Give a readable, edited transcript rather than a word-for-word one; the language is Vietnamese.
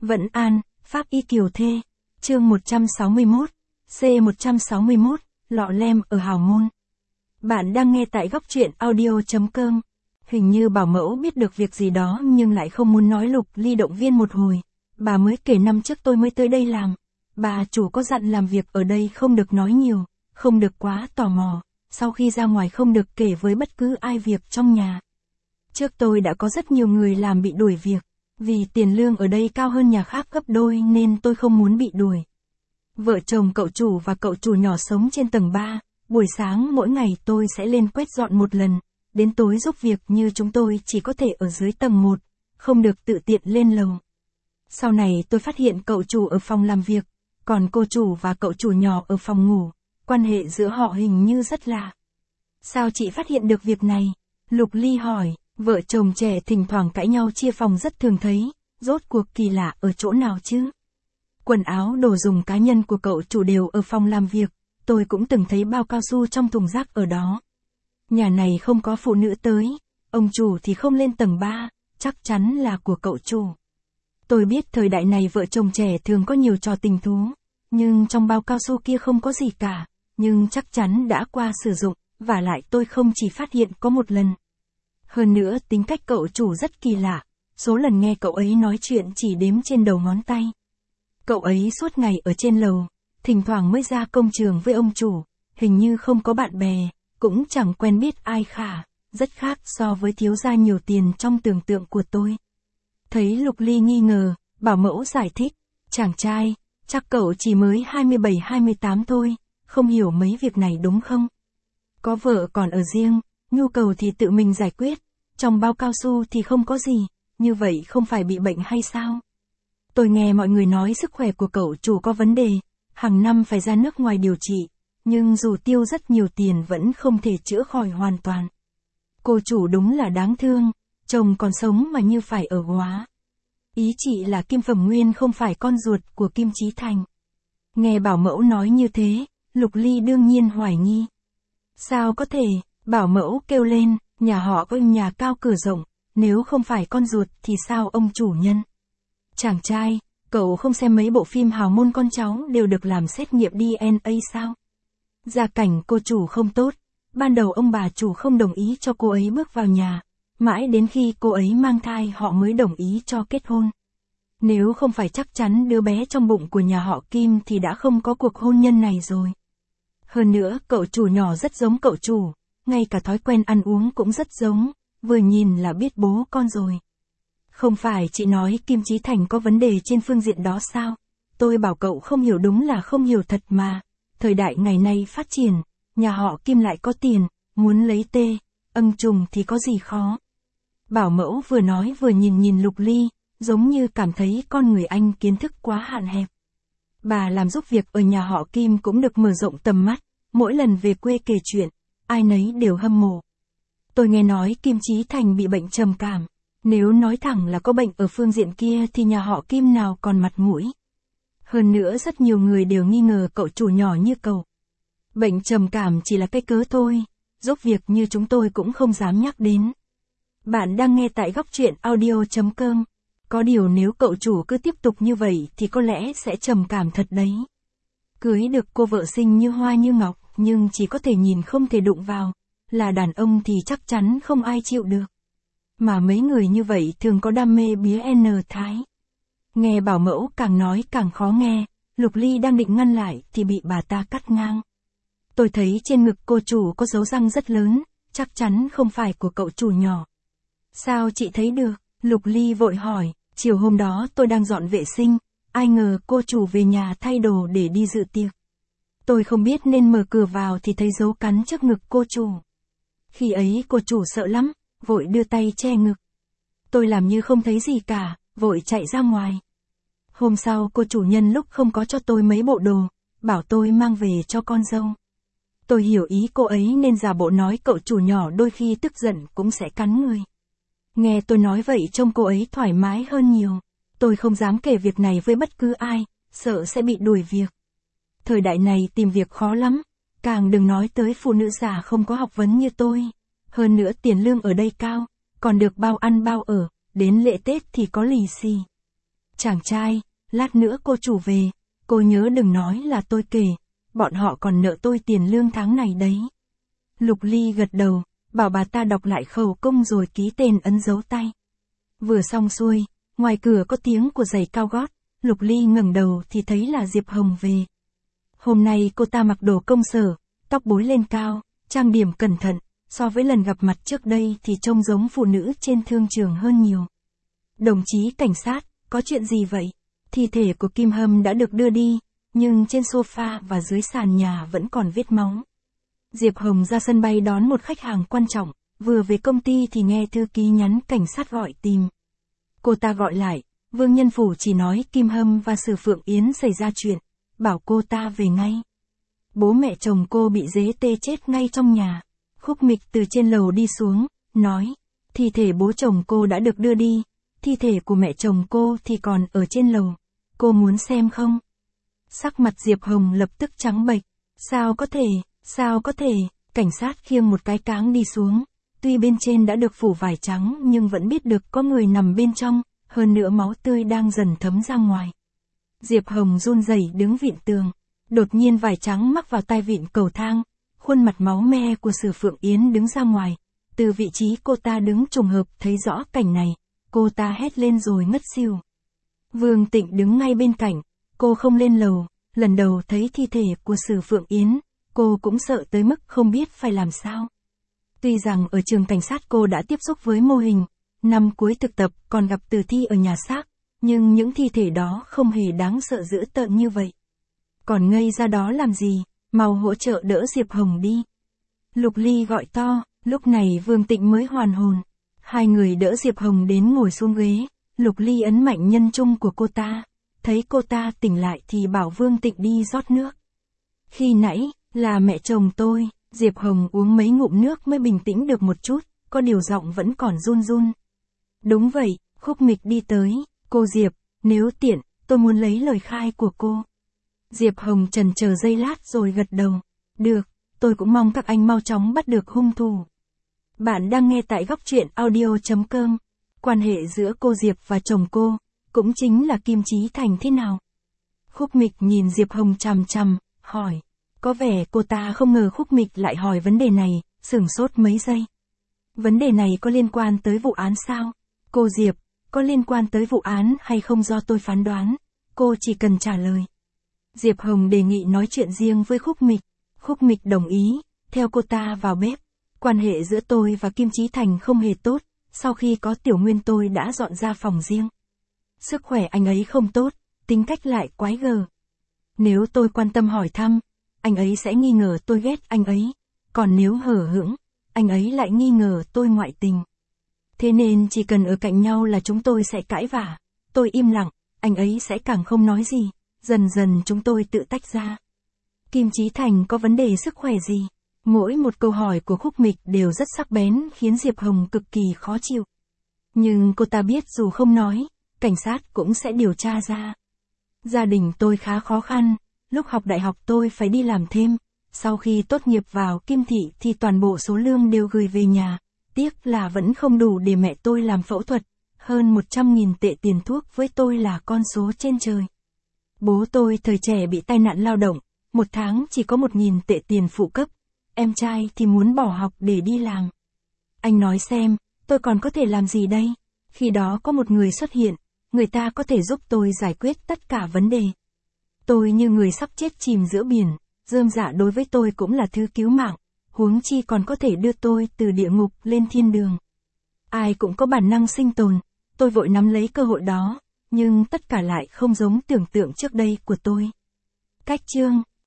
Vẫn An, Pháp Y Kiều Thê. Chương 161. C161, lọ lem ở hào môn. Bạn đang nghe tại góc truyện audio.com. Hình như bảo mẫu biết được việc gì đó nhưng lại không muốn nói. Lục Ly động viên một hồi. Bà mới kể năm trước tôi mới tới đây làm. Bà chủ có dặn làm việc ở đây không được nói nhiều, không được quá tò mò. Sau khi ra ngoài không được kể với bất cứ ai việc trong nhà. Trước tôi đã có rất nhiều người làm bị đuổi việc. Vì tiền lương ở đây cao hơn nhà khác gấp đôi nên tôi không muốn bị đuổi. Vợ chồng cậu chủ và cậu chủ nhỏ sống trên tầng 3, buổi sáng mỗi ngày tôi sẽ lên quét dọn một lần, đến tối giúp việc như chúng tôi chỉ có thể ở dưới tầng 1, không được tự tiện lên lầu. Sau này tôi phát hiện cậu chủ ở phòng làm việc, còn cô chủ và cậu chủ nhỏ ở phòng ngủ, quan hệ giữa họ hình như rất lạ. Sao chị phát hiện được việc này? Lục Ly hỏi. Vợ chồng trẻ thỉnh thoảng cãi nhau chia phòng rất thường thấy, rốt cuộc kỳ lạ ở chỗ nào chứ? Quần áo đồ dùng cá nhân của cậu chủ đều ở phòng làm việc, tôi cũng từng thấy bao cao su trong thùng rác ở đó. Nhà này không có phụ nữ tới, ông chủ thì không lên tầng 3, chắc chắn là của cậu chủ. Tôi biết thời đại này vợ chồng trẻ thường có nhiều trò tình thú, nhưng trong bao cao su kia không có gì cả, nhưng chắc chắn đã qua sử dụng, vả lại tôi không chỉ phát hiện có một lần. Hơn nữa tính cách cậu chủ rất kỳ lạ, số lần nghe cậu ấy nói chuyện chỉ đếm trên đầu ngón tay. Cậu ấy suốt ngày ở trên lầu, thỉnh thoảng mới ra công trường với ông chủ, hình như không có bạn bè, cũng chẳng quen biết ai cả, rất khác so với thiếu gia nhiều tiền trong tưởng tượng của tôi. Thấy Lục Ly nghi ngờ, bảo mẫu giải thích, chàng trai, chắc cậu chỉ mới 27-28 thôi, không hiểu mấy việc này đúng không? Có vợ còn ở riêng, nhu cầu thì tự mình giải quyết, trong bao cao su thì không có gì, như vậy không phải bị bệnh hay sao? Tôi nghe mọi người nói sức khỏe của cậu chủ có vấn đề, hàng năm phải ra nước ngoài điều trị, nhưng dù tiêu rất nhiều tiền vẫn không thể chữa khỏi hoàn toàn. Cô chủ đúng là đáng thương, chồng còn sống mà như phải ở góa. Ý chị là Kim Phẩm Nguyên không phải con ruột của Kim Chí Thành. Nghe bảo mẫu nói như thế, Lục Ly đương nhiên hoài nghi. Sao có thể? Bảo mẫu kêu lên, nhà họ có nhà cao cửa rộng, nếu không phải con ruột thì sao ông chủ nhân? Chàng trai, cậu không xem mấy bộ phim hào môn con cháu đều được làm xét nghiệm DNA sao? Gia cảnh cô chủ không tốt, ban đầu ông bà chủ không đồng ý cho cô ấy bước vào nhà, mãi đến khi cô ấy mang thai họ mới đồng ý cho kết hôn. Nếu không phải chắc chắn đứa bé trong bụng của nhà họ Kim thì đã không có cuộc hôn nhân này rồi. Hơn nữa cậu chủ nhỏ rất giống cậu chủ. Ngay cả thói quen ăn uống cũng rất giống, vừa nhìn là biết bố con rồi. Không phải chị nói Kim Chí Thành có vấn đề trên phương diện đó sao? Tôi bảo cậu không hiểu đúng là không hiểu thật mà. Thời đại ngày nay phát triển, nhà họ Kim lại có tiền, muốn lấy ân trùng thì có gì khó. Bảo mẫu vừa nói vừa nhìn Lục Ly, giống như cảm thấy con người anh kiến thức quá hạn hẹp. Bà làm giúp việc ở nhà họ Kim cũng được mở rộng tầm mắt, mỗi lần về quê kể chuyện. Ai nấy đều hâm mộ. Tôi nghe nói Kim Chí Thành bị bệnh trầm cảm. Nếu nói thẳng là có bệnh ở phương diện kia thì nhà họ Kim nào còn mặt mũi. Hơn nữa rất nhiều người đều nghi ngờ cậu chủ nhỏ như cậu. Bệnh trầm cảm chỉ là cái cớ thôi, giúp việc như chúng tôi cũng không dám nhắc đến. Bạn đang nghe tại góc truyện audio.com. Có điều nếu cậu chủ cứ tiếp tục như vậy thì có lẽ sẽ trầm cảm thật đấy. Cưới được cô vợ xinh như hoa như ngọc, nhưng chỉ có thể nhìn không thể đụng vào, là đàn ông thì chắc chắn không ai chịu được. Mà mấy người như vậy thường có đam mê bía thái. Nghe bảo mẫu càng nói càng khó nghe, Lục Ly đang định ngăn lại thì bị bà ta cắt ngang. Tôi thấy trên ngực cô chủ có dấu răng rất lớn, chắc chắn không phải của cậu chủ nhỏ. Sao chị thấy được? Lục Ly vội hỏi, chiều hôm đó tôi đang dọn vệ sinh, ai ngờ cô chủ về nhà thay đồ để đi dự tiệc. Tôi không biết nên mở cửa vào thì thấy dấu cắn trước ngực cô chủ. Khi ấy cô chủ sợ lắm, vội đưa tay che ngực. Tôi làm như không thấy gì cả, vội chạy ra ngoài. Hôm sau cô chủ nhân lúc không có cho tôi mấy bộ đồ, bảo tôi mang về cho con dâu. Tôi hiểu ý cô ấy nên giả bộ nói cậu chủ nhỏ đôi khi tức giận cũng sẽ cắn người. Nghe tôi nói vậy trông cô ấy thoải mái hơn nhiều. Tôi không dám kể việc này với bất cứ ai, sợ sẽ bị đuổi việc. Thời đại này tìm việc khó lắm, càng đừng nói tới phụ nữ già không có học vấn như tôi. Hơn nữa tiền lương ở đây cao, còn được bao ăn bao ở, đến lễ Tết thì có lì xì. Chàng trai, lát nữa cô chủ về, cô nhớ đừng nói là tôi kể, bọn họ còn nợ tôi tiền lương tháng này đấy. Lục Ly gật đầu, bảo bà ta đọc lại khẩu công rồi ký tên ấn dấu tay. Vừa xong xuôi, ngoài cửa có tiếng của giày cao gót, Lục Ly ngẩng đầu thì thấy là Diệp Hồng về. Hôm nay cô ta mặc đồ công sở, tóc búi lên cao, trang điểm cẩn thận, so với lần gặp mặt trước đây thì trông giống phụ nữ trên thương trường hơn nhiều. Đồng chí cảnh sát, có chuyện gì vậy? Thi thể của Kim Hâm đã được đưa đi, nhưng trên sofa và dưới sàn nhà vẫn còn vết máu. Diệp Hồng ra sân bay đón một khách hàng quan trọng, vừa về công ty thì nghe thư ký nhắn cảnh sát gọi tìm. Cô ta gọi lại, Vương Nhân Phủ chỉ nói Kim Hâm và Sử Phượng Yến xảy ra chuyện, bảo cô ta về ngay. Bố mẹ chồng cô bị dế tê chết ngay trong nhà. Khúc Mịch từ trên lầu đi xuống, nói, thi thể bố chồng cô đã được đưa đi, thi thể của mẹ chồng cô thì còn ở trên lầu, cô muốn xem không? Sắc mặt Diệp Hồng lập tức trắng bệch, sao có thể, cảnh sát khiêng một cái cáng đi xuống, tuy bên trên đã được phủ vải trắng nhưng vẫn biết được có người nằm bên trong, hơn nữa máu tươi đang dần thấm ra ngoài. Diệp Hồng run rẩy đứng vịn tường, đột nhiên vải trắng mắc vào tai vịn cầu thang, khuôn mặt máu me của Sử Phượng Yến đứng ra ngoài, từ vị trí cô ta đứng trùng hợp thấy rõ cảnh này, cô ta hét lên rồi ngất xỉu. Vương Tịnh đứng ngay bên cạnh, cô không lên lầu, lần đầu thấy thi thể của Sử Phượng Yến, cô cũng sợ tới mức không biết phải làm sao. Tuy rằng ở trường cảnh sát cô đã tiếp xúc với mô hình, năm cuối thực tập còn gặp tử thi ở nhà xác, nhưng những thi thể đó không hề đáng sợ dữ tợn như vậy. Còn ngây ra đó làm gì, mau hỗ trợ đỡ Diệp Hồng đi. Lục Ly gọi to, lúc này Vương Tịnh mới hoàn hồn. Hai người đỡ Diệp Hồng đến ngồi xuống ghế, Lục Ly ấn mạnh nhân trung của cô ta. Thấy cô ta tỉnh lại thì bảo Vương Tịnh đi rót nước. Khi nãy, là mẹ chồng tôi, Diệp Hồng uống mấy ngụm nước mới bình tĩnh được một chút, có điều giọng vẫn còn run run. Đúng vậy, Khúc Mịch đi tới, cô Diệp, nếu tiện, tôi muốn lấy lời khai của cô. Diệp Hồng chần chờ giây lát rồi gật đầu. Được, tôi cũng mong các anh mau chóng bắt được hung thủ. Bạn đang nghe tại góc truyện audio.com. Quan hệ giữa cô Diệp và chồng cô, cũng chính là Kim Chí Thành thế nào? Khúc Mịch nhìn Diệp Hồng chằm chằm, hỏi. Có vẻ cô ta không ngờ Khúc Mịch lại hỏi vấn đề này, sửng sốt mấy giây. Vấn đề này có liên quan tới vụ án sao? Cô Diệp, có liên quan tới vụ án hay không do tôi phán đoán? Cô chỉ cần trả lời. Diệp Hồng đề nghị nói chuyện riêng với Khúc Mịch. Khúc Mịch đồng ý, theo cô ta vào bếp. Quan hệ giữa tôi và Kim Chí Thành không hề tốt, sau khi có Tiểu Nguyên tôi đã dọn ra phòng riêng. Sức khỏe anh ấy không tốt, tính cách lại quái gở. Nếu tôi quan tâm hỏi thăm, anh ấy sẽ nghi ngờ tôi ghét anh ấy, còn nếu hở hững, anh ấy lại nghi ngờ tôi ngoại tình. Thế nên chỉ cần ở cạnh nhau là chúng tôi sẽ cãi vã, tôi im lặng, anh ấy sẽ càng không nói gì, dần dần chúng tôi tự tách ra. Kim Chí Thành có vấn đề sức khỏe gì? Mỗi một câu hỏi của Khúc Mịch đều rất sắc bén khiến Diệp Hồng cực kỳ khó chịu. Nhưng cô ta biết dù không nói, cảnh sát cũng sẽ điều tra ra. Gia đình tôi khá khó khăn, lúc học đại học tôi phải đi làm thêm, sau khi tốt nghiệp vào Kim Thị thì toàn bộ số lương đều gửi về nhà, tiếc là vẫn không đủ để mẹ tôi làm phẫu thuật, hơn 100.000 tệ tiền thuốc với tôi là con số trên trời. Bố tôi thời trẻ bị tai nạn lao động, một tháng chỉ có 1.000 tệ tiền phụ cấp, em trai thì muốn bỏ học để đi làm. Anh nói xem, tôi còn có thể làm gì đây? Khi đó có một người xuất hiện, người ta có thể giúp tôi giải quyết tất cả vấn đề. Tôi như người sắp chết chìm giữa biển, rơm rạ đối với tôi cũng là thứ cứu mạng, huống chi còn có thể đưa tôi từ địa ngục lên thiên đường. Ai cũng có bản năng sinh tồn, tôi vội nắm lấy cơ hội đó, nhưng tất cả lại không giống tưởng tượng trước đây của tôi. Cách chương